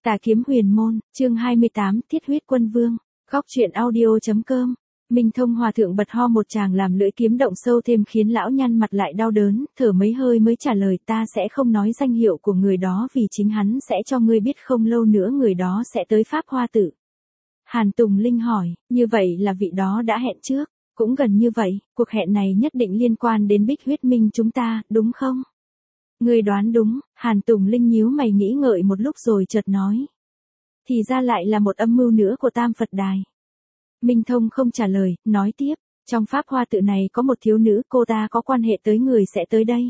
Tà kiếm huyền môn, chương 28, Thiết huyết quân vương. Góc truyện audio.com. Minh Thông hòa thượng bật ho một tràng làm lưỡi kiếm động sâu thêm khiến lão nhăn mặt lại đau đớn, thở mấy hơi mới trả lời, ta sẽ không nói danh hiệu của người đó vì chính hắn sẽ cho ngươi biết không lâu nữa người đó sẽ tới Pháp Hoa Tự. Hàn Tùng Linh hỏi, như vậy là vị đó đã hẹn trước, cũng gần như vậy, cuộc hẹn này nhất định liên quan đến Bích Huyết Minh chúng ta, đúng không? Ngươi đoán đúng, Hàn Tùng Linh nhíu mày nghĩ ngợi một lúc rồi chợt nói. Thì ra lại là một âm mưu nữa của Tam Phật Đài. Minh Thông không trả lời, nói tiếp, trong Pháp Hoa Tự này có một thiếu nữ, cô ta có quan hệ tới người sẽ tới đây.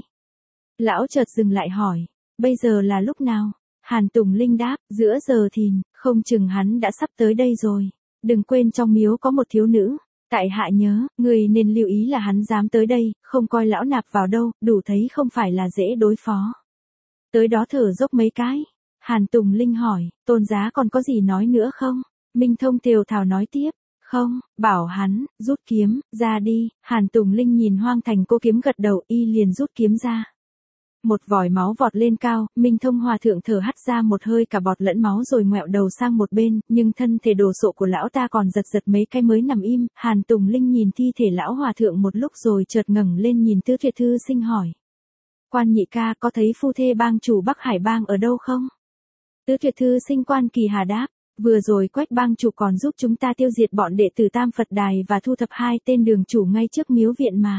Lão chợt dừng lại hỏi, bây giờ là lúc nào? Hàn Tùng Linh đáp, giữa giờ thìn, không chừng hắn đã sắp tới đây rồi. Đừng quên trong miếu có một thiếu nữ. Tại hạ nhớ, người nên lưu ý là hắn dám tới đây, không coi lão nạp vào đâu, đủ thấy không phải là dễ đối phó. Tới đó thở dốc mấy cái. Hàn Tùng Linh hỏi, tôn giá còn có gì nói nữa không? Minh Thông thều thào nói tiếp, không, bảo hắn, rút kiếm, ra đi. Hàn Tùng Linh nhìn Hoang Thành Cô kiếm gật đầu, y liền rút kiếm ra. Một vòi máu vọt lên cao, Minh Thông hòa thượng thở hắt ra một hơi cả bọt lẫn máu rồi ngoẹo đầu sang một bên, nhưng thân thể đồ sộ của lão ta còn giật mấy cái mới nằm im. Hàn Tùng Linh nhìn thi thể lão hòa thượng một lúc rồi chợt ngẩng lên nhìn Tứ Tuyệt Thư Sinh hỏi. Quan nhị ca có thấy phu thê bang chủ Bắc Hải bang ở đâu không? Tứ Tuyệt Thư Sinh Quan Kỳ Hà đáp, vừa rồi Quách bang chủ còn giúp chúng ta tiêu diệt bọn đệ tử Tam Phật Đài và thu thập 2 tên đường chủ ngay trước miếu viện mà.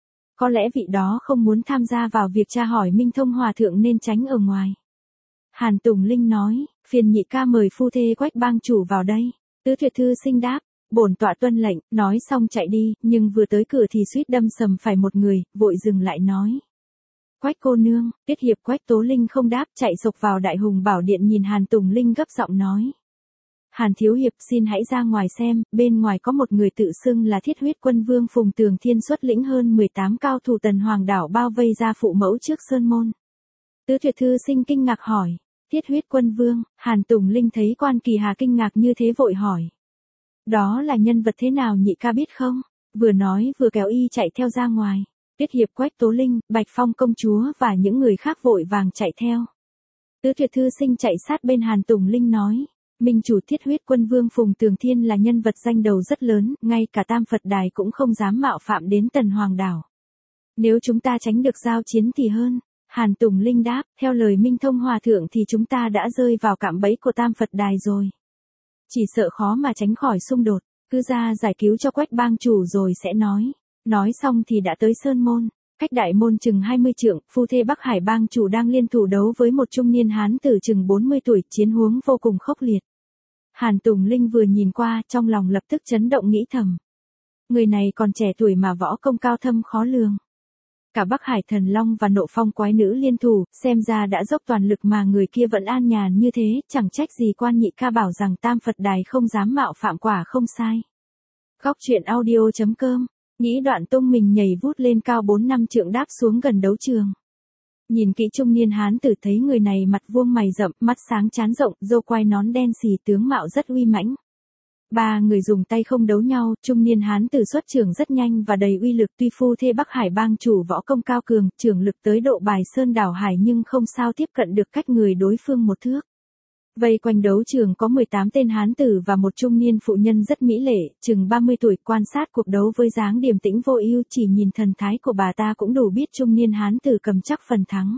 Có lẽ vị đó không muốn tham gia vào việc tra hỏi Minh Thông hòa thượng nên tránh ở ngoài. Hàn Tùng Linh nói, phiền nhị ca mời phu thê Quách bang chủ vào đây. Tứ Tuyệt Thư Sinh đáp, bổn tọa tuân lệnh, nói xong chạy đi, nhưng vừa tới cửa thì suýt đâm sầm phải một người, vội dừng lại nói. Quách cô nương, tiết hiệp Quách Tố Linh không đáp, chạy sộc vào Đại Hùng Bảo Điện nhìn Hàn Tùng Linh gấp giọng nói. Hàn thiếu hiệp xin hãy ra ngoài xem, bên ngoài có một người tự xưng là Thiết huyết quân vương Phùng Tường Thiên xuất lĩnh hơn 18 cao thủ Tần Hoàng đảo bao vây ra phụ mẫu trước sơn môn. Tứ Tuyệt Thư Sinh kinh ngạc hỏi, Thiết huyết quân vương? Hàn Tùng Linh thấy Quan Kỳ Hà kinh ngạc như thế vội hỏi. Đó là nhân vật thế nào nhị ca biết không? Vừa nói vừa kéo y chạy theo ra ngoài. Tiết hiệp Quách Tố Linh, Bạch Phong công chúa và những người khác vội vàng chạy theo. Tứ Tuyệt Thư Sinh chạy sát bên Hàn Tùng Linh nói. Minh chủ Thiết huyết quân vương Phùng Tường Thiên là nhân vật danh đầu rất lớn, ngay cả Tam Phật Đài cũng không dám mạo phạm đến Tần Hoàng đảo. Nếu chúng ta tránh được giao chiến thì hơn. Hàn Tùng Linh đáp, theo lời Minh Thông hòa thượng thì chúng ta đã rơi vào cạm bẫy của Tam Phật Đài rồi. Chỉ sợ khó mà tránh khỏi xung đột, cứ ra giải cứu cho Quách bang chủ rồi sẽ nói. Nói xong thì đã tới sơn môn. Cách đại môn chừng 20 trượng, phu thê Bắc Hải bang chủ đang liên thủ đấu với một trung niên hán tử chừng 40 tuổi, chiến huống vô cùng khốc liệt. Hàn Tùng Linh vừa nhìn qua, trong lòng lập tức chấn động nghĩ thầm. Người này còn trẻ tuổi mà võ công cao thâm khó lường. Cả Bắc Hải Thần Long và Nộ Phong Quái Nữ liên thủ, xem ra đã dốc toàn lực mà người kia vẫn an nhàn như thế, chẳng trách gì Quan nhị ca bảo rằng Tam Phật Đài không dám mạo phạm, quả không sai. Góc truyện audio.com. Nghĩ đoạn tung mình nhảy vút lên cao 4-5 trượng đáp xuống gần đấu trường. Nhìn kỹ trung niên hán tử thấy người này mặt vuông mày rậm, mắt sáng trán rộng, râu quai nón đen xì, tướng mạo rất uy mãnh. Ba người dùng tay không đấu nhau, trung niên hán tử xuất trường rất nhanh và đầy uy lực, tuy phu thê Bắc Hải bang chủ võ công cao cường, trưởng lực tới độ bài sơn đảo hải nhưng không sao tiếp cận được cách người đối phương một thước. Vây quanh đấu trường có 18 tên hán tử và một trung niên phụ nhân rất mỹ lệ, chừng 30 tuổi, quan sát cuộc đấu với dáng điềm tĩnh vô ưu, chỉ nhìn thần thái của bà ta cũng đủ biết trung niên hán tử cầm chắc phần thắng.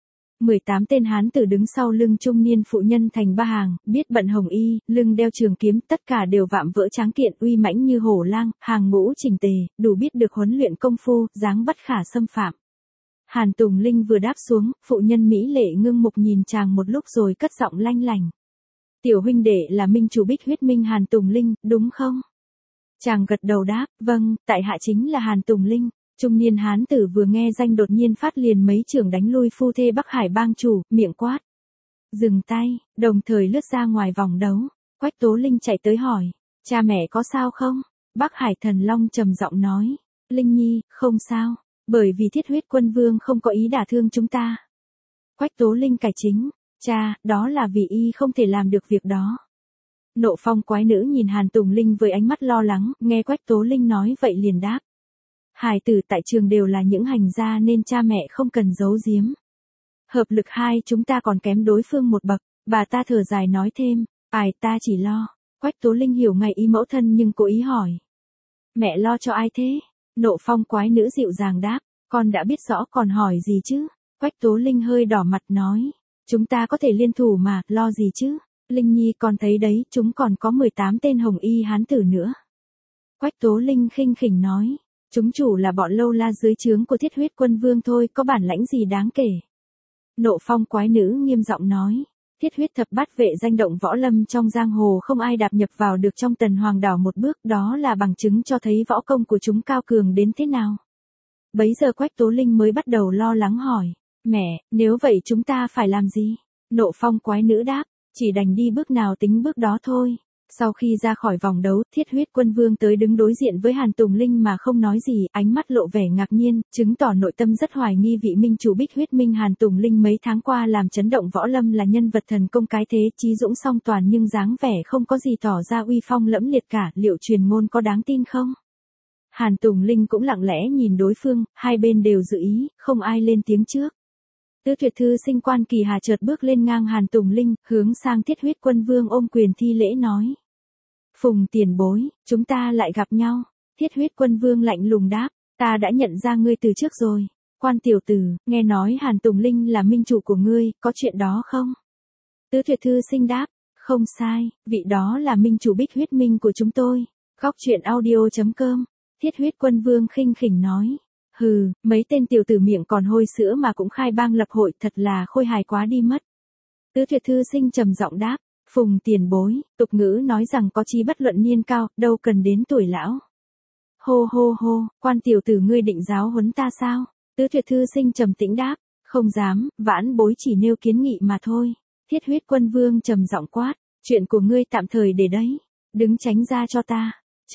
18 tên hán tử đứng sau lưng trung niên phụ nhân thành ba hàng, biết bận hồng y, lưng đeo trường kiếm, tất cả đều vạm vỡ tráng kiện, uy mãnh như hổ lang, hàng ngũ chỉnh tề, đủ biết được huấn luyện công phu, dáng bất khả xâm phạm. Hàn Tùng Linh vừa đáp xuống, phụ nhân mỹ lệ ngưng mục nhìn chàng một lúc rồi cất giọng lanh lành. Tiểu huynh đệ là minh chủ Bích Huyết Minh Hàn Tùng Linh, đúng không? Chàng gật đầu đáp, vâng, tại hạ chính là Hàn Tùng Linh. Trung niên hán tử vừa nghe danh đột nhiên phát liền mấy chưởng đánh lui phu thê Bắc Hải bang chủ, miệng quát. Dừng tay, đồng thời lướt ra ngoài vòng đấu. Quách Tố Linh chạy tới hỏi, cha mẹ có sao không? Bắc Hải Thần Long trầm giọng nói, Linh nhi, không sao. Bởi vì Thiết huyết quân vương không có ý đả thương chúng ta. Quách Tố Linh cải chính, cha, đó là vì y không thể làm được việc đó. Nộ Phong Quái Nữ nhìn Hàn Tùng Linh với ánh mắt lo lắng, nghe Quách Tố Linh nói vậy liền đáp. Hài tử tại trường đều là những hành gia nên cha mẹ không cần giấu giếm. Hợp lực hai chúng ta còn kém đối phương một bậc, Bà ta thở dài nói thêm, ai ta chỉ lo. Quách Tố Linh hiểu ngay ý mẫu thân nhưng cố ý hỏi. Mẹ lo cho ai thế? Nộ Phong quái nữ dịu dàng đáp, con đã biết rõ còn hỏi gì chứ? Quách Tố Linh hơi đỏ mặt nói, chúng ta có thể liên thủ mà, lo gì chứ? Linh Nhi con thấy đấy, chúng còn có 18 tên hồng y hán tử nữa. Quách Tố Linh khinh khỉnh nói, chúng chủ là bọn lâu la dưới trướng của Thiết Huyết Quân Vương thôi, có bản lãnh gì đáng kể. Nộ Phong quái nữ nghiêm giọng nói, Thiết Huyết thập bát vệ danh động võ lâm trong giang hồ không ai đạp nhập vào được trong Tần Hoàng đảo một bước, đó là bằng chứng cho thấy võ công của chúng cao cường đến thế nào. Bấy giờ Quách Tố Linh mới bắt đầu lo lắng hỏi, mẹ, nếu vậy chúng ta phải làm gì? Nộ Phong quái nữ đáp, chỉ đành đi bước nào tính bước đó thôi. Sau khi ra khỏi vòng đấu, Thiết Huyết Quân Vương tới đứng đối diện với Hàn Tùng Linh mà không nói gì, ánh mắt lộ vẻ ngạc nhiên, chứng tỏ nội tâm rất hoài nghi vị minh chủ Bích Huyết Minh Hàn Tùng Linh mấy tháng qua làm chấn động võ lâm là nhân vật thần công cái thế, trí dũng song toàn nhưng dáng vẻ không có gì tỏ ra uy phong lẫm liệt cả, liệu truyền ngôn có đáng tin không? Hàn Tùng Linh cũng lặng lẽ nhìn đối phương, hai bên đều dự ý, không ai lên tiếng trước. Tứ Tuyệt Thư Sinh Quan Kỳ Hà chợt bước lên ngang Hàn Tùng Linh, hướng sang Thiết Huyết Quân Vương ôm quyền thi lễ nói. Phùng tiền bối, chúng ta lại gặp nhau. Thiết Huyết Quân Vương lạnh lùng đáp, ta đã nhận ra ngươi từ trước rồi. Quan tiểu tử, nghe nói Hàn Tùng Linh là minh chủ của ngươi, có chuyện đó không? Tứ Tuyệt Thư Sinh đáp, không sai, vị đó là minh chủ Bích Huyết Minh của chúng tôi. Góc truyện audio.com. Thiết Huyết Quân Vương khinh khỉnh nói. Hừ, mấy tên tiểu tử miệng còn hôi sữa mà cũng khai bang lập hội, thật là khôi hài quá đi mất. Tứ Tuyệt Thư Sinh trầm giọng đáp, Phùng tiền bối, tục ngữ nói rằng có chí bất luận niên cao, đâu cần đến tuổi lão. Hô hô hô, quan tiểu tử ngươi định giáo huấn ta sao? Tứ Tuyệt Thư Sinh trầm tĩnh đáp, không dám, vãn bối chỉ nêu kiến nghị mà thôi. Thiết Huyết Quân Vương trầm giọng quát, chuyện của ngươi tạm thời để đấy, đứng tránh ra cho ta.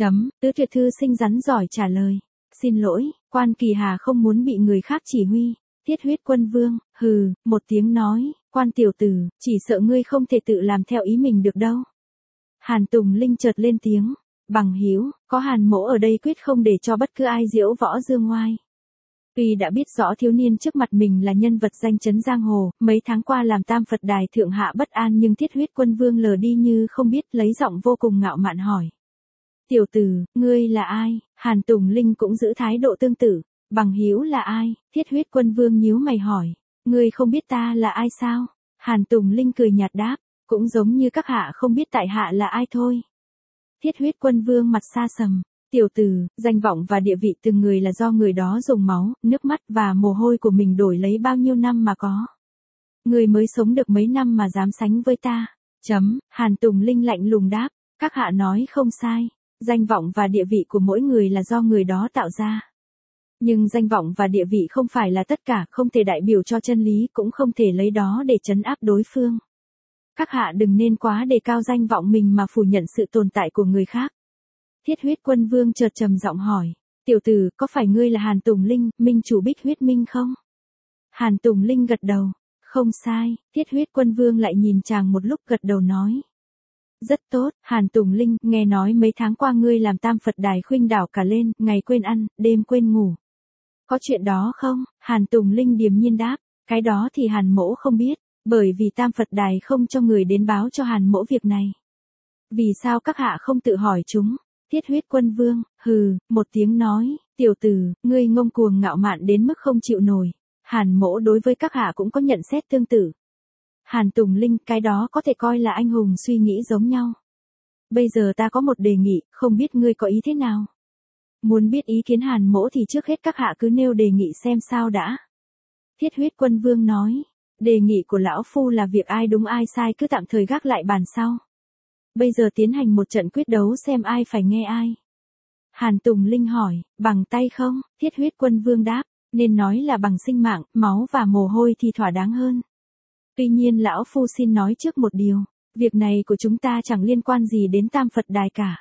Tứ Tuyệt Thư Sinh rắn giỏi trả lời. Xin lỗi, Quan Kỳ Hà không muốn bị người khác chỉ huy. Thiết Huyết Quân Vương, hừ, một tiếng nói, quan tiểu tử, chỉ sợ ngươi không thể tự làm theo ý mình được đâu. Hàn Tùng Linh chợt lên tiếng, bằng hữu, có Hàn mỗ ở đây quyết không để cho bất cứ ai diễu võ dương ngoai. Tuy đã biết rõ thiếu niên trước mặt mình là nhân vật danh chấn giang hồ, mấy tháng qua làm Tam Phật Đài thượng hạ bất an nhưng Thiết Huyết Quân Vương lờ đi như không biết, lấy giọng vô cùng ngạo mạn hỏi. Tiểu tử, ngươi là ai? Hàn Tùng Linh cũng giữ thái độ tương tự. Bằng hữu là ai? Thiết Huyết Quân Vương nhíu mày hỏi. Ngươi không biết ta là ai sao? Hàn Tùng Linh cười nhạt đáp. Cũng giống như các hạ không biết tại hạ là ai thôi. Thiết Huyết Quân Vương mặt xa sầm. Tiểu tử, danh vọng và địa vị từng người là do người đó dùng máu, nước mắt và mồ hôi của mình đổi lấy bao nhiêu năm mà có. Ngươi mới sống được mấy năm mà dám sánh với ta. Hàn Tùng Linh lạnh lùng đáp. Các hạ nói không sai. Danh vọng và địa vị của mỗi người là do người đó tạo ra. Nhưng danh vọng và địa vị không phải là tất cả, không thể đại biểu cho chân lý, cũng không thể lấy đó để trấn áp đối phương. Các hạ đừng nên quá đề cao danh vọng mình mà phủ nhận sự tồn tại của người khác. Thiết Huyết Quân Vương chợt trầm giọng hỏi, tiểu tử, có phải ngươi là Hàn Tùng Linh, minh chủ Bích Huyết Minh không? Hàn Tùng Linh gật đầu, không sai. Thiết Huyết Quân Vương lại nhìn chàng một lúc gật đầu nói. Rất tốt, Hàn Tùng Linh, nghe nói mấy tháng qua ngươi làm Tam Phật Đài khuynh đảo cả lên, ngày quên ăn, đêm quên ngủ. Có chuyện đó không? Hàn Tùng Linh điềm nhiên đáp, cái đó thì Hàn mỗ không biết, bởi vì Tam Phật Đài không cho người đến báo cho Hàn mỗ việc này. Vì sao các hạ không tự hỏi chúng? Thiết Huyết Quân Vương, hừ, một tiếng nói, tiểu tử, ngươi ngông cuồng ngạo mạn đến mức không chịu nổi. Hàn mỗ đối với các hạ cũng có nhận xét tương tự. Hàn Tùng Linh, cái đó có thể coi là anh hùng suy nghĩ giống nhau. Bây giờ ta có một đề nghị, không biết ngươi có ý thế nào? Muốn biết ý kiến Hàn mỗ thì trước hết các hạ cứ nêu đề nghị xem sao đã. Thiết Huyết Quân Vương nói, đề nghị của lão phu là việc ai đúng ai sai cứ tạm thời gác lại bàn sau. Bây giờ tiến hành một trận quyết đấu xem ai phải nghe ai. Hàn Tùng Linh hỏi, bằng tay không? Thiết Huyết Quân Vương đáp, nên nói là bằng sinh mạng, máu và mồ hôi thì thỏa đáng hơn. Tuy nhiên lão phu xin nói trước một điều, việc này của chúng ta chẳng liên quan gì đến Tam Phật Đài cả.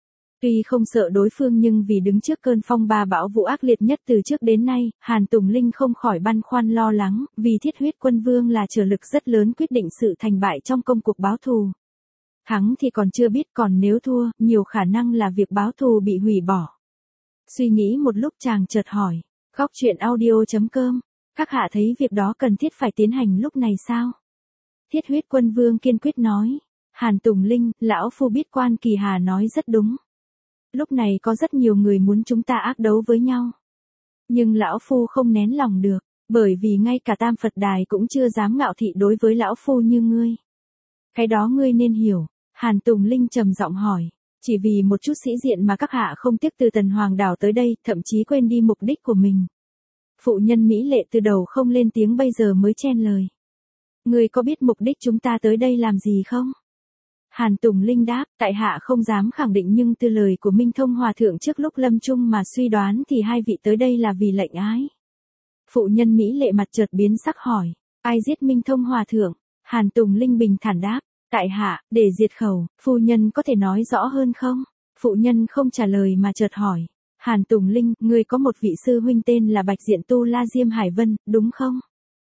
Tuy không sợ đối phương nhưng vì đứng trước cơn phong ba bão vụ ác liệt nhất từ trước đến nay, Hàn Tùng Linh không khỏi băn khoăn lo lắng, vì Thiết Huyết Quân Vương là trở lực rất lớn quyết định sự thành bại trong công cuộc báo thù. Thắng thì còn chưa biết, còn nếu thua, nhiều khả năng là việc báo thù bị hủy bỏ. Suy nghĩ một lúc chàng chợt hỏi, góc truyện audio.com, các hạ thấy việc đó cần thiết phải tiến hành lúc này sao? Thiết huyết quân vương kiên quyết nói. Hàn Tùng Linh, lão phu biết Quan Kỳ Hà nói rất đúng. Lúc này có rất nhiều người muốn chúng ta ác đấu với nhau. Nhưng lão phu không nén lòng được, bởi vì ngay cả Tam Phật Đài cũng chưa dám ngạo thị đối với lão phu như ngươi. Cái đó ngươi nên hiểu. Hàn Tùng Linh trầm giọng hỏi. Chỉ vì một chút sĩ diện mà các hạ không tiếc từ Tần Hoàng đảo tới đây, thậm chí quên đi mục đích của mình. Phụ nhân Mỹ Lệ từ đầu không lên tiếng bây giờ mới chen lời. Ngươi có biết mục đích chúng ta tới đây làm gì không? Hàn Tùng Linh đáp, tại hạ không dám khẳng định nhưng từ lời của Minh Thông Hòa Thượng trước lúc lâm chung mà suy đoán thì hai vị tới đây là vì lệnh ái. Phụ nhân Mỹ Lệ mặt chợt biến sắc hỏi, ai giết Minh Thông Hòa Thượng? Hàn Tùng Linh bình thản đáp, tại hạ, để diệt khẩu, phu nhân có thể nói rõ hơn không? Phụ nhân không trả lời mà chợt hỏi, Hàn Tùng Linh, ngươi có một vị sư huynh tên là Bạch Diện Tu La Diêm Hải Vân, đúng không?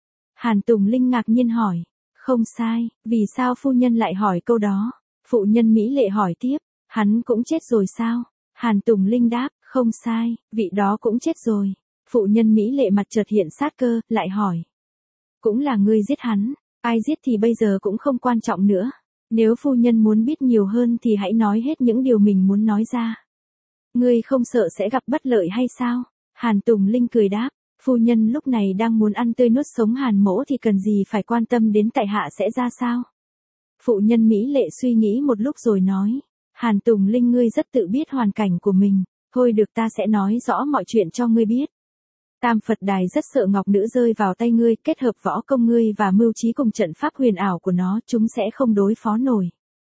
Hàn Tùng Linh ngạc nhiên hỏi, không sai, vì sao phu nhân lại hỏi câu đó? Phụ nhân Mỹ Lệ hỏi tiếp, hắn cũng chết rồi sao? Hàn Tùng Linh đáp, không sai, vị đó cũng chết rồi. Phụ nhân Mỹ Lệ mặt chợt hiện sát cơ, lại hỏi. Cũng là ngươi giết hắn, ai giết thì bây giờ cũng không quan trọng nữa. Nếu phu nhân muốn biết nhiều hơn thì hãy nói hết những điều mình muốn nói ra. Ngươi không sợ sẽ gặp bất lợi hay sao? Hàn Tùng Linh cười đáp, phu nhân lúc này đang muốn ăn tươi nuốt sống Hàn mỗ thì cần gì phải quan tâm đến tại hạ sẽ ra sao? Phụ nhân Mỹ Lệ suy nghĩ một lúc rồi nói, Hàn Tùng Linh ngươi rất tự biết hoàn cảnh của mình, thôi được ta sẽ nói rõ mọi chuyện cho ngươi biết. Tam Phật Đài rất sợ ngọc nữ rơi vào tay ngươi, kết hợp võ công ngươi và mưu trí cùng trận pháp huyền ảo của nó, chúng sẽ không đối phó nổi.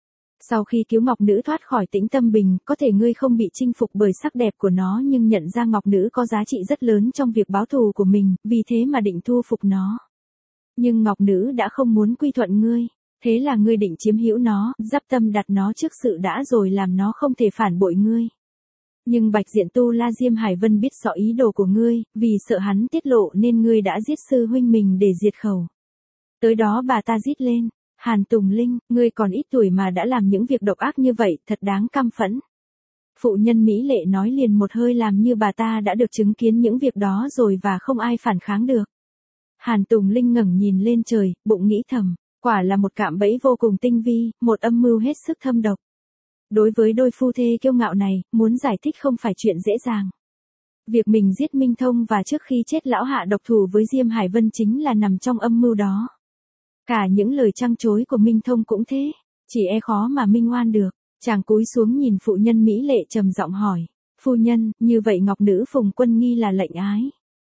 Sau khi cứu ngọc nữ thoát khỏi tĩnh tâm bình, có thể ngươi không bị chinh phục bởi sắc đẹp của nó nhưng nhận ra ngọc nữ có giá trị rất lớn trong việc báo thù của mình, vì thế mà định thu phục nó. Nhưng ngọc nữ đã không muốn quy thuận ngươi. Thế là ngươi định chiếm hữu nó, dắp tâm đặt nó trước sự đã rồi làm nó không thể phản bội ngươi. Nhưng Bạch Diện Tu La Diêm Hải Vân biết rõ ý đồ của ngươi, vì sợ hắn tiết lộ nên ngươi đã giết sư huynh mình để diệt khẩu. Tới đó bà ta rít lên, Hàn Tùng Linh, ngươi còn ít tuổi mà đã làm những việc độc ác như vậy, thật đáng căm phẫn. Phụ nhân Mỹ Lệ nói liền một hơi làm như bà ta đã được chứng kiến những việc đó rồi và không ai phản kháng được. Hàn Tùng Linh ngẩng nhìn lên trời, bụng nghĩ thầm. Quả là một cạm bẫy vô cùng tinh vi, một âm mưu hết sức thâm độc. Đối với đôi phu thê kiêu ngạo này, muốn giải thích không phải chuyện dễ dàng. Việc mình giết Minh Thông và trước khi chết lão hạ độc thủ với Diêm Hải Vân chính là nằm trong âm mưu đó. Cả những lời trăng chối của Minh Thông cũng thế, chỉ e khó mà minh oan được. Chàng cúi xuống nhìn phụ nhân Mỹ Lệ trầm giọng hỏi, phu nhân, như vậy ngọc nữ Phùng Quân Nghi là lệnh ái.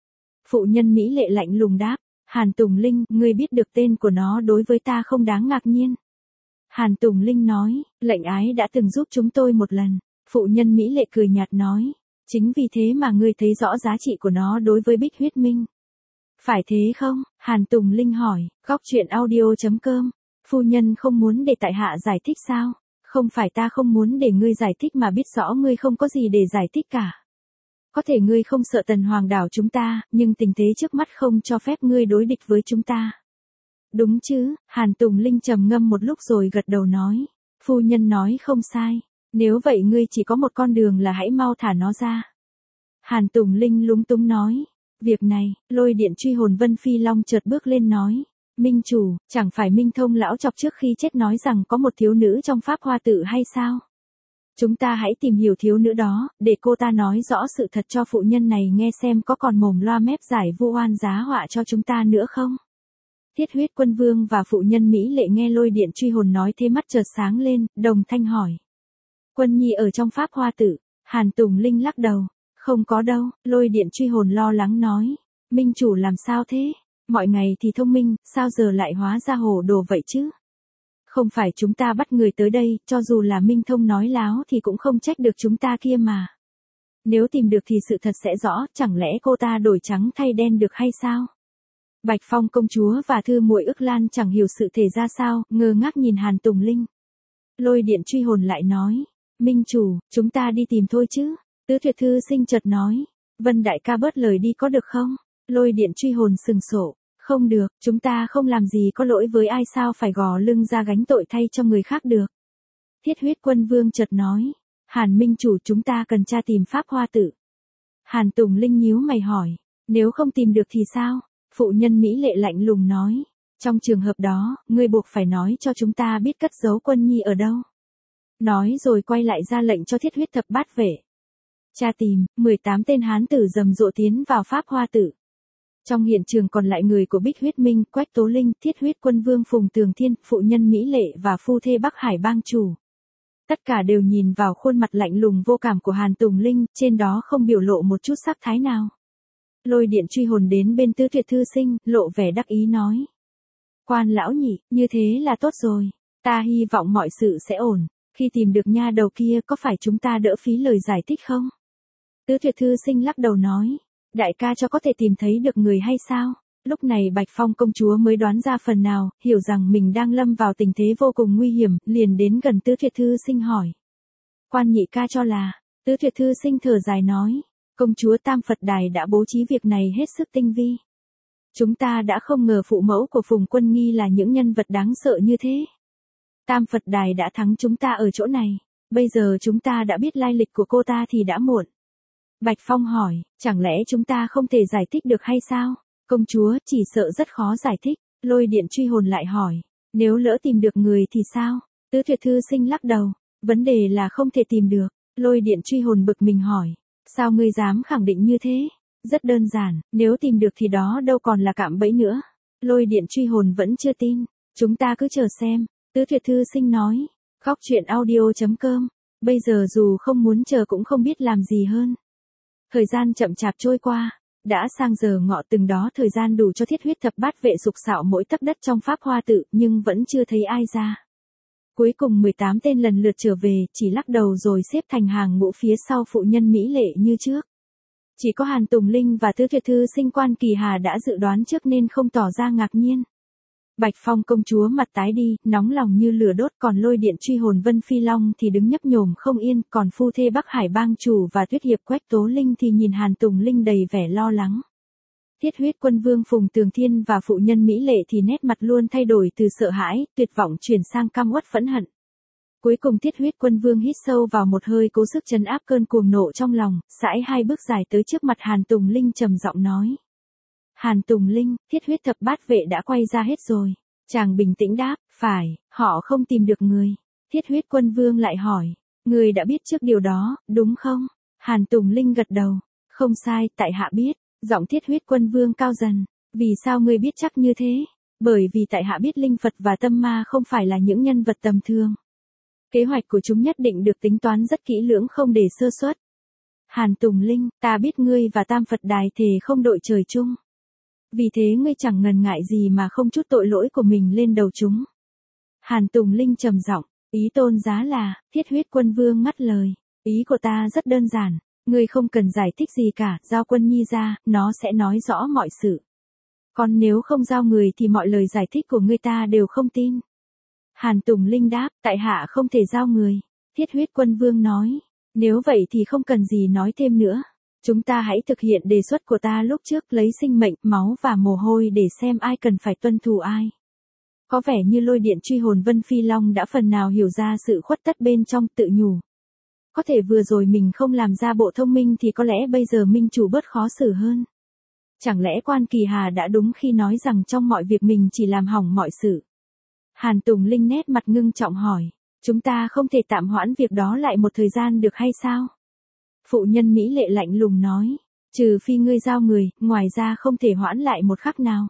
Phụ nhân Mỹ Lệ lạnh lùng đáp. Hàn Tùng Linh, ngươi biết được tên của nó đối với ta không đáng ngạc nhiên. Hàn Tùng Linh nói, lệnh ái đã từng giúp chúng tôi một lần. Phụ nhân Mỹ Lệ cười nhạt nói, chính vì thế mà ngươi thấy rõ giá trị của nó đối với Bích Huyết Minh. Phải thế không? Hàn Tùng Linh hỏi, góc truyện audio.com. Phu nhân không muốn để tại hạ giải thích sao? Không phải ta không muốn để ngươi giải thích mà biết rõ ngươi không có gì để giải thích cả. Có thể ngươi không sợ Tần Hoàng đảo chúng ta, nhưng tình thế trước mắt không cho phép ngươi đối địch với chúng ta. Đúng chứ? Hàn Tùng Linh trầm ngâm một lúc rồi gật đầu nói. Phu nhân nói không sai. Nếu vậy ngươi chỉ có một con đường là hãy mau thả nó ra. Hàn Tùng Linh lúng túng nói. Việc này, Lôi Điện Truy Hồn Vân Phi Long chợt bước lên nói. Minh chủ, chẳng phải Minh Thông lão chọc trước khi chết nói rằng có một thiếu nữ trong Pháp Hoa Tự hay sao? Chúng ta hãy tìm hiểu thiếu nữ đó, để cô ta nói rõ sự thật cho phụ nhân này nghe xem có còn mồm loa mép giải vu oan giá họa cho chúng ta nữa không? Thiết huyết quân vương và phụ nhân Mỹ Lệ nghe Lôi Điện Truy Hồn nói thế mắt chợt sáng lên, đồng thanh hỏi. Quân nhi ở trong Pháp Hoa Tự, Hàn Tùng Linh lắc đầu. Không có đâu, Lôi Điện Truy Hồn lo lắng nói. Minh chủ làm sao thế? Mọi ngày thì thông minh, sao giờ lại hóa ra hồ đồ vậy chứ? Không phải chúng ta bắt người tới đây, cho dù là Minh Thông nói láo thì cũng không trách được chúng ta kia mà. Nếu tìm được thì sự thật sẽ rõ, chẳng lẽ cô ta đổi trắng thay đen được hay sao? Bạch Phong công chúa và thư muội Ức Lan chẳng hiểu sự thể ra sao, ngơ ngác nhìn Hàn Tùng Linh. Lôi Điện Truy Hồn lại nói, Minh chủ, chúng ta đi tìm thôi chứ. Tứ Tuyệt thư sinh chợt nói, Vân đại ca bớt lời đi có được không? Lôi Điện Truy Hồn sừng sộ, không được, chúng ta không làm gì có lỗi với ai sao phải gò lưng ra gánh tội thay cho người khác được. Thiết huyết quân vương chợt nói, Hàn Minh chủ chúng ta cần tra tìm Pháp Hoa Tự. Hàn Tùng Linh nhíu mày hỏi, nếu không tìm được thì sao? Phụ nhân Mỹ Lệ lạnh lùng nói, Trong trường hợp đó, ngươi buộc phải nói cho chúng ta biết cất giấu Quân Nhi ở đâu. Nói rồi quay lại ra lệnh cho thiết huyết thập bát vệ. Tra tìm, 18 tên hán tử rầm rộ tiến vào Pháp Hoa Tự. Trong hiện trường còn lại người của Bích Huyết Minh, Quách Tố Linh, Thiết Huyết Quân Vương Phùng Tường Thiên, phụ nhân Mỹ Lệ và phu thê Bắc Hải bang chủ. Tất cả đều nhìn vào khuôn mặt lạnh lùng vô cảm của Hàn Tùng Linh, trên đó không biểu lộ một chút sắc thái nào. Lôi điện truy hồn đến bên Tứ Tuyệt Thư Sinh, lộ vẻ đắc ý nói. Quan lão nhị, như thế là tốt rồi. Ta hy vọng mọi sự sẽ ổn. Khi tìm được nha đầu kia có phải chúng ta đỡ phí lời giải thích không? Tứ Tuyệt Thư Sinh lắc đầu nói. Đại ca cho có thể tìm thấy được người hay sao? Lúc này Bạch Phong công chúa mới đoán ra phần nào, hiểu rằng mình đang lâm vào tình thế vô cùng nguy hiểm, liền đến gần Tứ Tuyệt Thư Sinh hỏi. Quan nhị ca cho là, Tứ Tuyệt Thư Sinh thở dài nói, công chúa Tam Phật Đài đã bố trí việc này hết sức tinh vi. Chúng ta đã không ngờ phụ mẫu của Phùng Quân Nghi là những nhân vật đáng sợ như thế. Tam Phật Đài đã thắng chúng ta ở chỗ này, bây giờ chúng ta đã biết lai lịch của cô ta thì đã muộn. Bạch Phong hỏi, chẳng lẽ chúng ta không thể giải thích được hay sao? Công chúa, chỉ sợ rất khó giải thích. Lôi điện truy hồn lại hỏi, nếu lỡ tìm được người thì sao? Tứ Tuyệt Thư Sinh lắc đầu, vấn đề là không thể tìm được. Lôi điện truy hồn bực mình hỏi, sao ngươi dám khẳng định như thế? Rất đơn giản, nếu tìm được thì đó đâu còn là cạm bẫy nữa. Lôi điện truy hồn vẫn chưa tin, chúng ta cứ chờ xem. Tứ Tuyệt Thư Sinh nói, khóc chuyện audio.com, bây giờ dù không muốn chờ cũng không biết làm gì hơn. Thời gian chậm chạp trôi qua, đã sang giờ ngọ, từng đó thời gian đủ cho thiết huyết thập bát vệ sục sạo mỗi tấc đất trong Pháp Hoa Tự, nhưng vẫn chưa thấy ai ra. Cuối cùng 18 tên lần lượt trở về, chỉ lắc đầu rồi xếp thành hàng ngũ phía sau phụ nhân Mỹ Lệ như trước. Chỉ có Hàn Tùng Linh và Tứ Tuyệt Thư Sinh Quan Kỳ Hà đã dự đoán trước nên không tỏ ra ngạc nhiên. Bạch Phong công chúa mặt tái đi, nóng lòng như lửa đốt, còn lôi điện truy hồn Vân Phi Long thì đứng nhấp nhổm không yên, còn phu thê Bắc Hải bang chủ và Tuyết Hiệp Quách Tố Linh thì nhìn Hàn Tùng Linh đầy vẻ lo lắng. Thiết huyết quân vương Phùng Tường Thiên và phụ nhân Mỹ Lệ thì nét mặt luôn thay đổi từ sợ hãi, tuyệt vọng chuyển sang căm uất phẫn hận. Cuối cùng thiết huyết quân vương hít sâu vào một hơi cố sức trấn áp cơn cuồng nộ trong lòng, sải hai bước dài tới trước mặt Hàn Tùng Linh trầm giọng nói. Hàn Tùng Linh, thiết huyết thập bát vệ đã quay ra hết rồi. Chàng bình tĩnh đáp, phải, họ không tìm được người. Thiết huyết quân vương lại hỏi, người đã biết trước điều đó, đúng không? Hàn Tùng Linh gật đầu, không sai, tại hạ biết. Giọng thiết huyết quân vương cao dần, vì sao ngươi biết chắc như thế? Bởi vì tại hạ biết Linh Phật và Tâm Ma không phải là những nhân vật tầm thường. Kế hoạch của chúng nhất định được tính toán rất kỹ lưỡng không để sơ suất. Hàn Tùng Linh, ta biết ngươi và Tam Phật Đài thề không đội trời chung. Vì thế ngươi chẳng ngần ngại gì mà không trút tội lỗi của mình lên đầu chúng. Hàn Tùng Linh trầm giọng, ý tôn giá là, thiết huyết quân vương ngắt lời. Ý của ta rất đơn giản, ngươi không cần giải thích gì cả, giao Quân Nhi ra, nó sẽ nói rõ mọi sự. Còn nếu không giao người thì mọi lời giải thích của ngươi ta đều không tin. Hàn Tùng Linh đáp, tại hạ không thể giao người. Thiết huyết quân vương nói, nếu vậy thì không cần gì nói thêm nữa. Chúng ta hãy thực hiện đề xuất của ta lúc trước, lấy sinh mệnh, máu và mồ hôi để xem ai cần phải tuân thủ ai. Có vẻ như lôi điện truy hồn Vân Phi Long đã phần nào hiểu ra sự khuất tất bên trong, tự nhủ. Có thể vừa rồi mình không làm ra bộ thông minh thì có lẽ bây giờ minh chủ bớt khó xử hơn. Chẳng lẽ Quan Kỳ Hà đã đúng khi nói rằng trong mọi việc mình chỉ làm hỏng mọi sự. Hàn Tùng Linh nét mặt ngưng trọng hỏi, chúng ta không thể tạm hoãn việc đó lại một thời gian được hay sao? Phụ nhân Mỹ Lệ lạnh lùng nói, trừ phi ngươi giao người, ngoài ra không thể hoãn lại một khắc nào.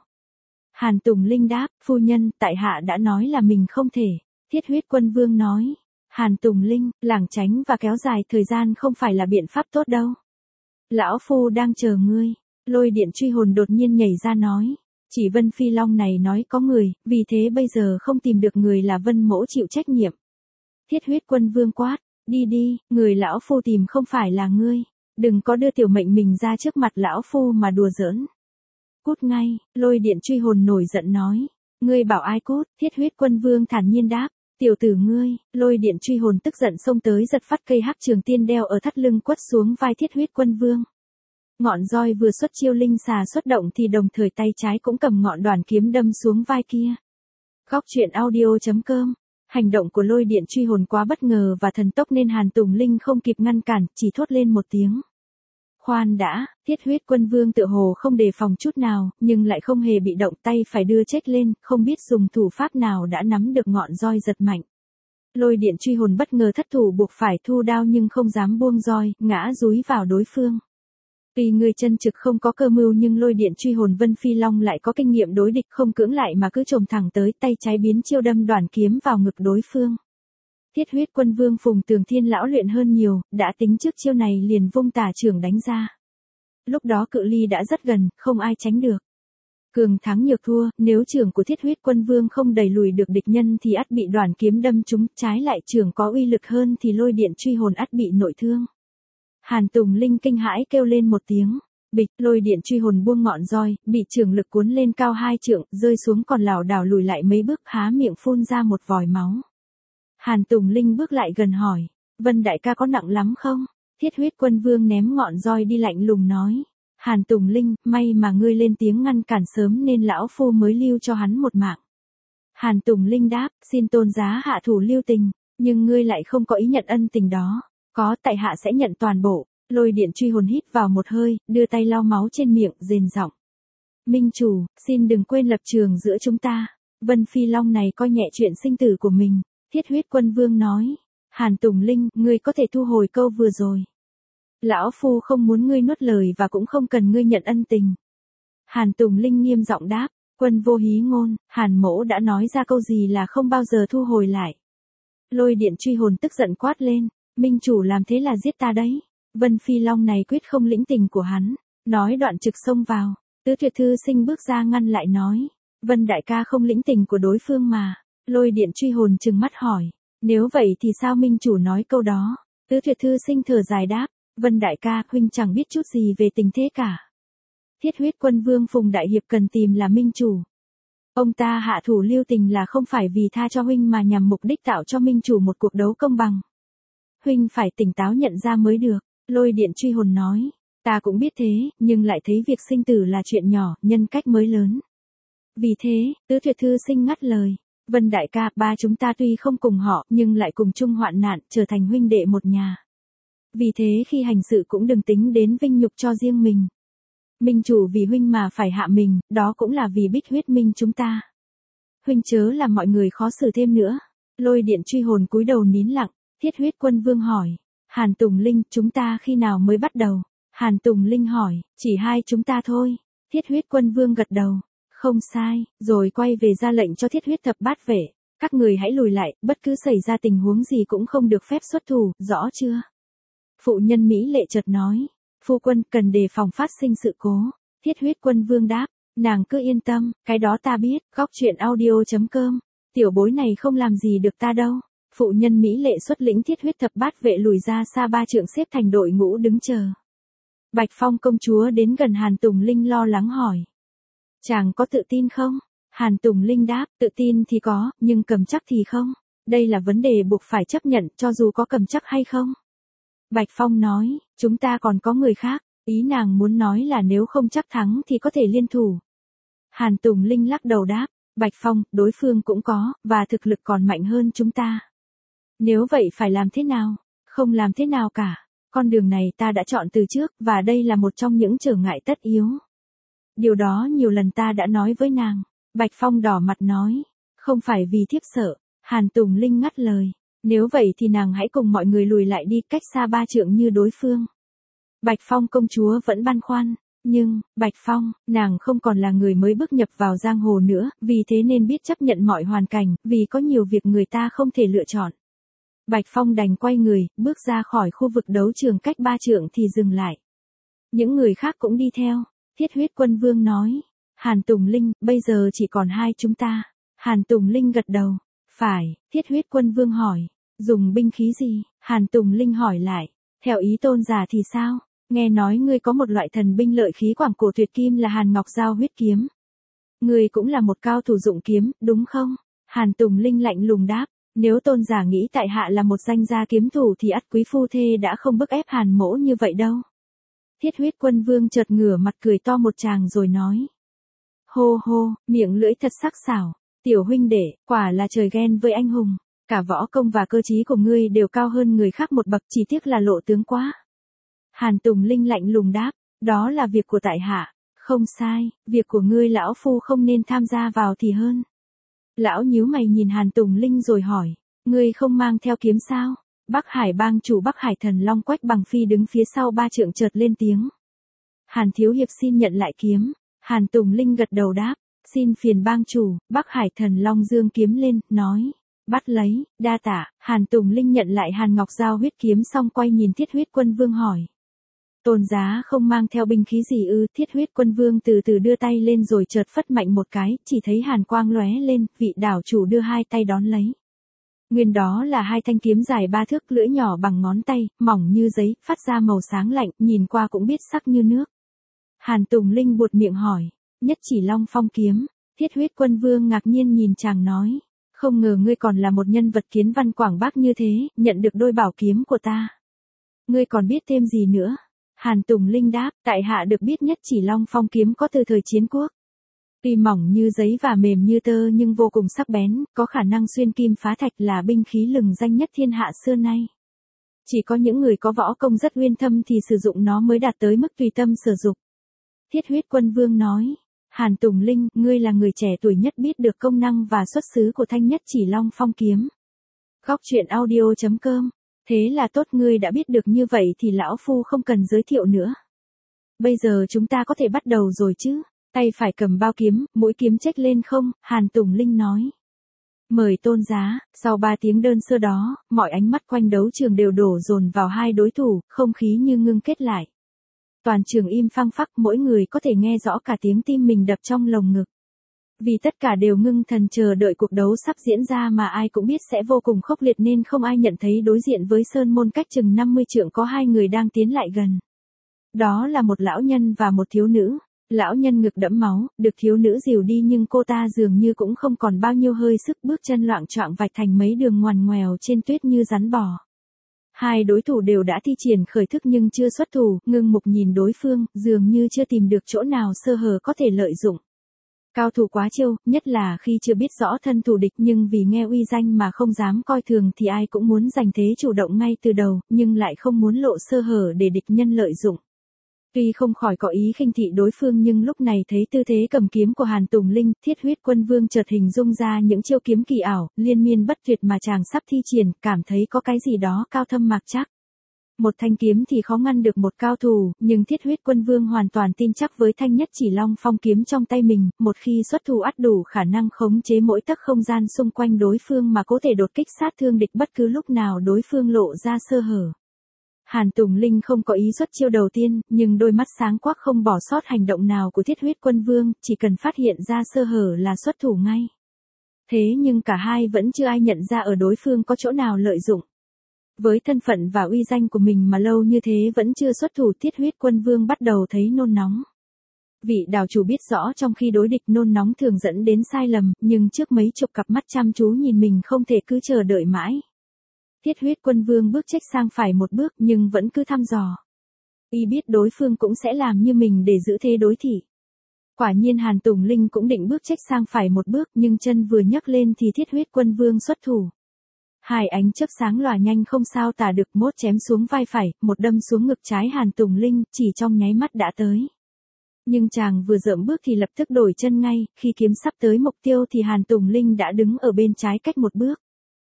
Hàn Tùng Linh đáp, phu nhân, tại hạ đã nói là mình không thể. Thiết huyết quân vương nói, Hàn Tùng Linh, lảng tránh và kéo dài thời gian không phải là biện pháp tốt đâu. Lão phu đang chờ ngươi. Lôi điện truy hồn đột nhiên nhảy ra nói, chỉ Vân Phi Long này nói có người, vì thế bây giờ không tìm được người là Vân mỗ chịu trách nhiệm. Thiết huyết quân vương quát, đi đi, người lão phu tìm không phải là ngươi. Đừng có đưa tiểu mệnh mình ra trước mặt lão phu mà đùa giỡn. Cút ngay, lôi điện truy hồn nổi giận nói. Ngươi bảo ai cút? Thiết huyết quân vương thản nhiên đáp. Tiểu tử ngươi, lôi điện truy hồn tức giận xông tới giật phát cây hắc trường tiên đeo ở thắt lưng quất xuống vai thiết huyết quân vương. Ngọn roi vừa xuất chiêu linh xà xuất động thì đồng thời tay trái cũng cầm ngọn đoàn kiếm đâm xuống vai kia. Góc truyện audio.com. Hành động của lôi điện truy hồn quá bất ngờ và thần tốc nên Hàn Tùng Linh không kịp ngăn cản, chỉ thốt lên một tiếng. Khoan đã, Thiết Huyết Quân Vương tựa hồ không đề phòng chút nào, nhưng lại không hề bị động, tay phải đưa chếch lên, không biết dùng thủ pháp nào đã nắm được ngọn roi giật mạnh. Lôi điện truy hồn bất ngờ thất thủ buộc phải thu đao nhưng không dám buông roi, ngã dúi vào đối phương. Tuy người chân trực không có cơ mưu nhưng lôi điện truy hồn Vân Phi Long lại có kinh nghiệm đối địch, không cưỡng lại mà cứ chồm thẳng tới, tay trái biến chiêu đâm đoản kiếm vào ngực đối phương. Thiết Huyết Quân Vương Phùng Tường Thiên lão luyện hơn nhiều, đã tính trước chiêu này liền vung tả chưởng đánh ra. Lúc đó cự ly đã rất gần, không ai tránh được. Cường thắng nhược thua, nếu chưởng của Thiết Huyết Quân Vương không đẩy lùi được địch nhân thì ắt bị đoản kiếm đâm trúng, trái lại chưởng có uy lực hơn thì lôi điện truy hồn ắt bị nội thương. Hàn Tùng Linh kinh hãi kêu lên một tiếng, bịch, lôi điện truy hồn buông ngọn roi, bị chưởng lực cuốn lên cao 2 trượng, rơi xuống còn lảo đảo lùi lại mấy bước, há miệng phun ra một vòi máu. Hàn Tùng Linh bước lại gần hỏi, Vân đại ca có nặng lắm không? Thiết Huyết Quân Vương ném ngọn roi đi lạnh lùng nói, Hàn Tùng Linh, may mà ngươi lên tiếng ngăn cản sớm nên lão phu mới lưu cho hắn một mạng. Hàn Tùng Linh đáp, xin tôn giá hạ thủ lưu tình, nhưng ngươi lại không có ý nhận ân tình đó. Có, tại hạ sẽ nhận toàn bộ. Lôi điện truy hồn hít vào một hơi, đưa tay lau máu trên miệng, rền giọng. Minh chủ, xin đừng quên lập trường giữa chúng ta. Vân Phi Long này coi nhẹ chuyện sinh tử của mình. Thiết Huyết Quân Vương nói, Hàn Tùng Linh, ngươi có thể thu hồi câu vừa rồi. Lão phu không muốn ngươi nuốt lời và cũng không cần ngươi nhận ân tình. Hàn Tùng Linh nghiêm giọng đáp, quân vô hí ngôn, Hàn mỗ đã nói ra câu gì là không bao giờ thu hồi lại. Lôi điện truy hồn tức giận quát lên, Minh chủ làm thế là giết ta đấy. Vân Phi Long này quyết không lĩnh tình của hắn, nói đoạn trực xông vào. Tứ Tuyệt Thư Sinh bước ra ngăn lại nói, Vân đại ca không lĩnh tình của đối phương mà. Lôi điện truy hồn trừng mắt hỏi, nếu vậy thì sao Minh chủ nói câu đó? Tứ Tuyệt Thư Sinh thở dài đáp, Vân đại ca, huynh chẳng biết chút gì về tình thế cả. Thiết Huyết Quân Vương Phùng đại hiệp cần tìm là Minh chủ. Ông ta hạ thủ lưu tình là không phải vì tha cho huynh mà nhằm mục đích tạo cho Minh chủ một cuộc đấu công bằng. Huynh phải tỉnh táo nhận ra mới được. Lôi điện truy hồn nói, ta cũng biết thế, nhưng lại thấy việc sinh tử là chuyện nhỏ, nhân cách mới lớn. Vì thế, Tứ Tuyệt Thư Sinh ngắt lời, Vân đại ca, ba chúng ta tuy không cùng họ, nhưng lại cùng chung hoạn nạn, trở thành huynh đệ một nhà. Vì thế khi hành sự cũng đừng tính đến vinh nhục cho riêng mình. Minh chủ vì huynh mà phải hạ mình, đó cũng là vì Bích Huyết Minh chúng ta. Huynh chớ làm mọi người khó xử thêm nữa. Lôi điện truy hồn cúi đầu nín lặng. Thiết Huyết Quân Vương hỏi, Hàn Tùng Linh, chúng ta khi nào mới bắt đầu? Hàn Tùng Linh hỏi, chỉ hai chúng ta thôi. Thiết Huyết Quân Vương gật đầu, không sai, rồi quay về ra lệnh cho Thiết Huyết Thập Bát Vệ, các người hãy lùi lại, bất cứ xảy ra tình huống gì cũng không được phép xuất thủ, rõ chưa? Phụ nhân Mỹ Lệ chợt nói, phu quân cần đề phòng phát sinh sự cố. Thiết Huyết Quân Vương đáp, nàng cứ yên tâm, cái đó ta biết. Góc truyện audio.com, tiểu bối này không làm gì được ta đâu. Phụ nhân Mỹ Lệ xuất lĩnh Thiết Huyết Thập Bát Vệ lùi ra xa 3 trượng xếp thành đội ngũ đứng chờ. Bạch Phong công chúa đến gần Hàn Tùng Linh lo lắng hỏi, chàng có tự tin không? Hàn Tùng Linh đáp, tự tin thì có, nhưng cầm chắc thì không. Đây là vấn đề buộc phải chấp nhận, cho dù có cầm chắc hay không. Bạch Phong nói, chúng ta còn có người khác, ý nàng muốn nói là nếu không chắc thắng thì có thể liên thủ. Hàn Tùng Linh lắc đầu đáp, Bạch Phong, đối phương cũng có, và thực lực còn mạnh hơn chúng ta. Nếu vậy phải làm thế nào? Không làm thế nào cả. Con đường này ta đã chọn từ trước, và đây là một trong những trở ngại tất yếu. Điều đó nhiều lần ta đã nói với nàng. Bạch Phong đỏ mặt nói, không phải vì thiếp sợ. Hàn Tùng Linh ngắt lời, nếu vậy thì nàng hãy cùng mọi người lùi lại đi, cách xa 3 trượng như đối phương. Bạch Phong công chúa vẫn băn khoăn, nhưng, Bạch Phong, nàng không còn là người mới bước nhập vào giang hồ nữa, vì thế nên biết chấp nhận mọi hoàn cảnh, vì có nhiều việc người ta không thể lựa chọn. Bạch Phong đành quay người, bước ra khỏi khu vực đấu trường cách 3 trượng thì dừng lại. Những người khác cũng đi theo. Thiết Huyết Quân Vương nói, Hàn Tùng Linh, bây giờ chỉ còn hai chúng ta. Hàn Tùng Linh gật đầu, phải. Thiết Huyết Quân Vương hỏi, dùng binh khí gì? Hàn Tùng Linh hỏi lại, theo ý tôn giả thì sao? Nghe nói ngươi có một loại thần binh lợi khí quảng cổ tuyệt kim là Hàn Ngọc Giao huyết kiếm. Ngươi cũng là một cao thủ dụng kiếm, đúng không? Hàn Tùng Linh lạnh lùng đáp, nếu tôn giả nghĩ tại hạ là một danh gia kiếm thủ thì ắt quý phu thê đã không bức ép Hàn mỗ như vậy đâu. Thiết Huyết Quân Vương chợt ngửa mặt cười to một tràng rồi nói, hô hô, miệng lưỡi thật sắc sảo, tiểu huynh đệ, quả là trời ghen với anh hùng, cả võ công và cơ trí của ngươi đều cao hơn người khác một bậc, chỉ tiếc là lộ tướng quá. Hàn Tùng Linh lạnh lùng đáp, đó là việc của tại hạ, không sai, việc của ngươi lão phu không nên tham gia vào thì hơn. Lão nhíu mày nhìn Hàn Tùng Linh rồi hỏi, ngươi không mang theo kiếm sao? Bắc Hải bang chủ Bắc Hải thần Long Quách Bằng Phi đứng phía sau 3 trượng chợt lên tiếng. Hàn thiếu hiệp xin nhận lại kiếm. Hàn Tùng Linh gật đầu đáp, xin phiền bang chủ. Bắc Hải thần Long dương kiếm lên, nói, bắt lấy, đa tạ. Hàn Tùng Linh nhận lại Hàn Ngọc Giao huyết kiếm xong quay nhìn Thiết Huyết Quân Vương hỏi. Tôn giá không mang theo binh khí gì ư? Thiết Huyết Quân Vương từ từ đưa tay lên rồi chợt phất mạnh một cái, chỉ thấy hàn quang lóe lên, vị đảo chủ đưa 2 tay đón lấy. Nguyên đó là 2 thanh kiếm dài 3 thước, lưỡi nhỏ bằng ngón tay, mỏng như giấy, phát ra màu sáng lạnh, nhìn qua cũng biết sắc như nước. Hàn Tùng Linh buột miệng hỏi, Nhất Chỉ Long Phong kiếm. Thiết Huyết Quân Vương ngạc nhiên nhìn chàng nói, không ngờ ngươi còn là một nhân vật kiến văn quảng bác như thế, nhận được đôi bảo kiếm của ta. Ngươi còn biết thêm gì nữa? Hàn Tùng Linh đáp, tại hạ được biết Nhất Chỉ Long Phong kiếm có từ thời chiến quốc. Tuy mỏng như giấy và mềm như tơ nhưng vô cùng sắc bén, có khả năng xuyên kim phá thạch, là binh khí lừng danh nhất thiên hạ xưa nay. Chỉ có những người có võ công rất uyên thâm thì sử dụng nó mới đạt tới mức tùy tâm sử dụng. Thiết Huyết Quân Vương nói, Hàn Tùng Linh, ngươi là người trẻ tuổi nhất biết được công năng và xuất xứ của thanh Nhất Chỉ Long Phong kiếm. Góc truyện audio.com. Thế là tốt, ngươi đã biết được như vậy thì lão phu không cần giới thiệu nữa. Bây giờ chúng ta có thể bắt đầu rồi chứ? Tay phải cầm bao kiếm, mũi kiếm chếch lên không? Hàn Tùng Linh nói. Mời tôn giá. Sau 3 tiếng đơn sơ đó, mọi ánh mắt quanh đấu trường đều đổ dồn vào 2 đối thủ, không khí như ngưng kết lại. Toàn trường im phăng phắc, mỗi người có thể nghe rõ cả tiếng tim mình đập trong lồng ngực. Vì tất cả đều ngưng thần chờ đợi cuộc đấu sắp diễn ra mà ai cũng biết sẽ vô cùng khốc liệt nên không ai nhận thấy đối diện với sơn môn cách chừng 50 trượng có 2 người đang tiến lại gần. Đó là một lão nhân và một thiếu nữ. Lão nhân ngực đẫm máu, được thiếu nữ dìu đi nhưng cô ta dường như cũng không còn bao nhiêu hơi sức, bước chân loạng choạng vạch thành mấy đường ngoằn ngoèo trên tuyết như rắn bò. 2 đối thủ đều đã thi triển khởi thức nhưng chưa xuất thủ, ngưng mục nhìn đối phương, dường như chưa tìm được chỗ nào sơ hở có thể lợi dụng. Cao thủ quá chiêu, nhất là khi chưa biết rõ thân thủ địch nhưng vì nghe uy danh mà không dám coi thường thì ai cũng muốn giành thế chủ động ngay từ đầu, nhưng lại không muốn lộ sơ hở để địch nhân lợi dụng. Tuy không khỏi có ý khinh thị đối phương nhưng lúc này thấy tư thế cầm kiếm của Hàn Tùng Linh, Thiết Huyết Quân Vương chợt hình dung ra những chiêu kiếm kỳ ảo, liên miên bất tuyệt mà chàng sắp thi triển, cảm thấy có cái gì đó cao thâm mạc chắc. Một thanh kiếm thì khó ngăn được một cao thủ, nhưng Thiết Huyết Quân Vương hoàn toàn tin chắc với thanh Nhất Chỉ Long Phong kiếm trong tay mình, một khi xuất thủ ắt đủ khả năng khống chế mỗi tấc không gian xung quanh đối phương mà có thể đột kích sát thương địch bất cứ lúc nào đối phương lộ ra sơ hở. Hàn Tùng Linh không có ý xuất chiêu đầu tiên, nhưng đôi mắt sáng quắc không bỏ sót hành động nào của Thiết Huyết Quân Vương, chỉ cần phát hiện ra sơ hở là xuất thủ ngay. Thế nhưng cả hai vẫn chưa ai nhận ra ở đối phương có chỗ nào lợi dụng. Với thân phận và uy danh của mình mà lâu như thế vẫn chưa xuất thủ, Thiết Huyết Quân Vương bắt đầu thấy nôn nóng. Vị đảo chủ biết rõ trong khi đối địch nôn nóng thường dẫn đến sai lầm, nhưng trước mấy chục cặp mắt chăm chú nhìn mình không thể cứ chờ đợi mãi. Thiết Huyết Quân Vương bước chếch sang phải một bước nhưng vẫn cứ thăm dò. Y biết đối phương cũng sẽ làm như mình để giữ thế đối thị. Quả nhiên Hàn Tùng Linh cũng định bước chếch sang phải một bước nhưng chân vừa nhấc lên thì Thiết Huyết Quân Vương xuất thủ. 2 ánh chớp sáng lòa nhanh không sao tả được, mốt chém xuống vai phải, một đâm xuống ngực trái Hàn Tùng Linh, chỉ trong nháy mắt đã tới. Nhưng chàng vừa dậm bước thì lập tức đổi chân ngay, khi kiếm sắp tới mục tiêu thì Hàn Tùng Linh đã đứng ở bên trái cách một bước.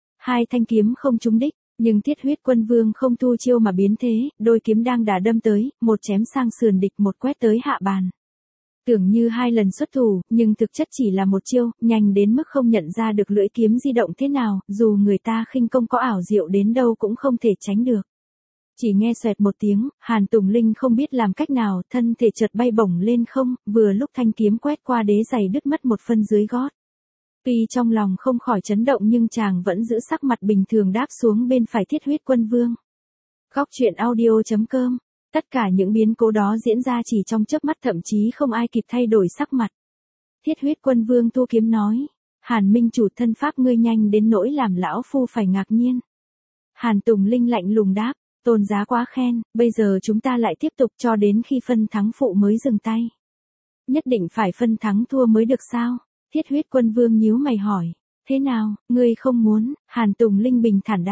2 thanh kiếm không trúng đích, nhưng Thiết Huyết Quân Vương không thu chiêu mà biến thế, đôi kiếm đang đà đâm tới, một chém sang sườn địch, một quét tới hạ bàn. Tưởng như 2 lần xuất thủ, nhưng thực chất chỉ là một chiêu, nhanh đến mức không nhận ra được lưỡi kiếm di động thế nào, dù người ta khinh công có ảo diệu đến đâu cũng không thể tránh được. Chỉ nghe xoẹt một tiếng, Hàn Tùng Linh không biết làm cách nào, thân thể chợt bay bổng lên không, vừa lúc thanh kiếm quét qua đế giày đứt mất một phân dưới gót. Tuy trong lòng không khỏi chấn động nhưng chàng vẫn giữ sắc mặt bình thường đáp xuống bên phải Thiết Huyết Quân Vương. Góc truyện audio.com. Tất cả những biến cố đó diễn ra chỉ trong chớp mắt, thậm chí không ai kịp thay đổi sắc mặt. Thiết Huyết Quân Vương thu kiếm nói, Hàn Minh chủ, thân pháp ngươi nhanh đến nỗi làm lão phu phải ngạc nhiên. Hàn Tùng Linh lạnh lùng đáp, tôn giá quá khen, bây giờ chúng ta lại tiếp tục cho đến khi phân thắng phụ mới dừng tay. Nhất định phải phân thắng thua mới được sao? Thiết Huyết Quân Vương nhíu mày hỏi, thế nào, ngươi không muốn? Hàn Tùng Linh bình thản đáp,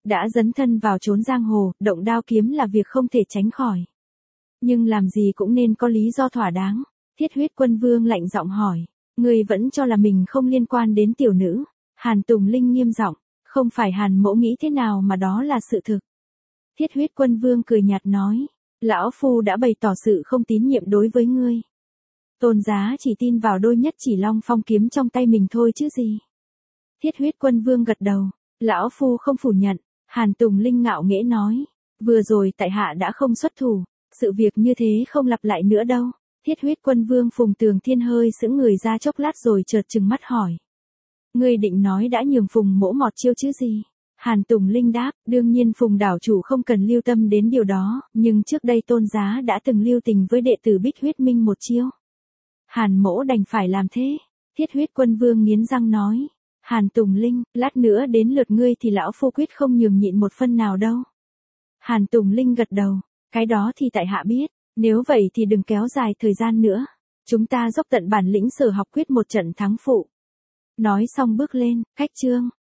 Đã dấn thân vào chốn giang hồ, động đao kiếm là việc không thể tránh khỏi. Nhưng làm gì cũng nên có lý do thỏa đáng. Thiết Huyết Quân Vương lạnh giọng hỏi. Ngươi vẫn cho là mình không liên quan đến tiểu nữ. Hàn Tùng Linh nghiêm giọng. Không phải Hàn mỗ nghĩ thế nào mà đó là sự thực. Thiết Huyết Quân Vương cười nhạt nói. Lão Phu đã bày tỏ sự không tín nhiệm đối với ngươi. Tôn giá chỉ tin vào đôi nhất chỉ long phong kiếm trong tay mình thôi chứ gì. Thiết Huyết Quân Vương gật đầu. Lão Phu không phủ nhận. Hàn Tùng Linh ngạo nghễ nói. Vừa rồi tại hạ đã không xuất thủ. Sự việc như thế không lặp lại nữa đâu. Thiết Huyết Quân Vương Phùng Tường Thiên hơi sững người ra chốc lát rồi chợt trừng mắt hỏi. Ngươi định nói đã nhường Phùng mỗ một chiêu chứ gì? Hàn Tùng Linh đáp, đương nhiên Phùng đảo chủ không cần lưu tâm đến điều đó, nhưng trước đây tôn giá đã từng lưu tình với đệ tử Bích Huyết Minh một chiêu. Hàn mỗ đành phải làm thế. Thiết Huyết Quân Vương nghiến răng nói. Hàn Tùng Linh, lát nữa đến lượt ngươi thì lão phu quyết không nhường nhịn một phân nào đâu. Hàn Tùng Linh gật đầu. Cái đó thì tại hạ biết. Nếu vậy thì đừng kéo dài thời gian nữa. Chúng ta dốc tận bản lĩnh sở học quyết một trận thắng phụ. Nói xong bước lên, cách chương.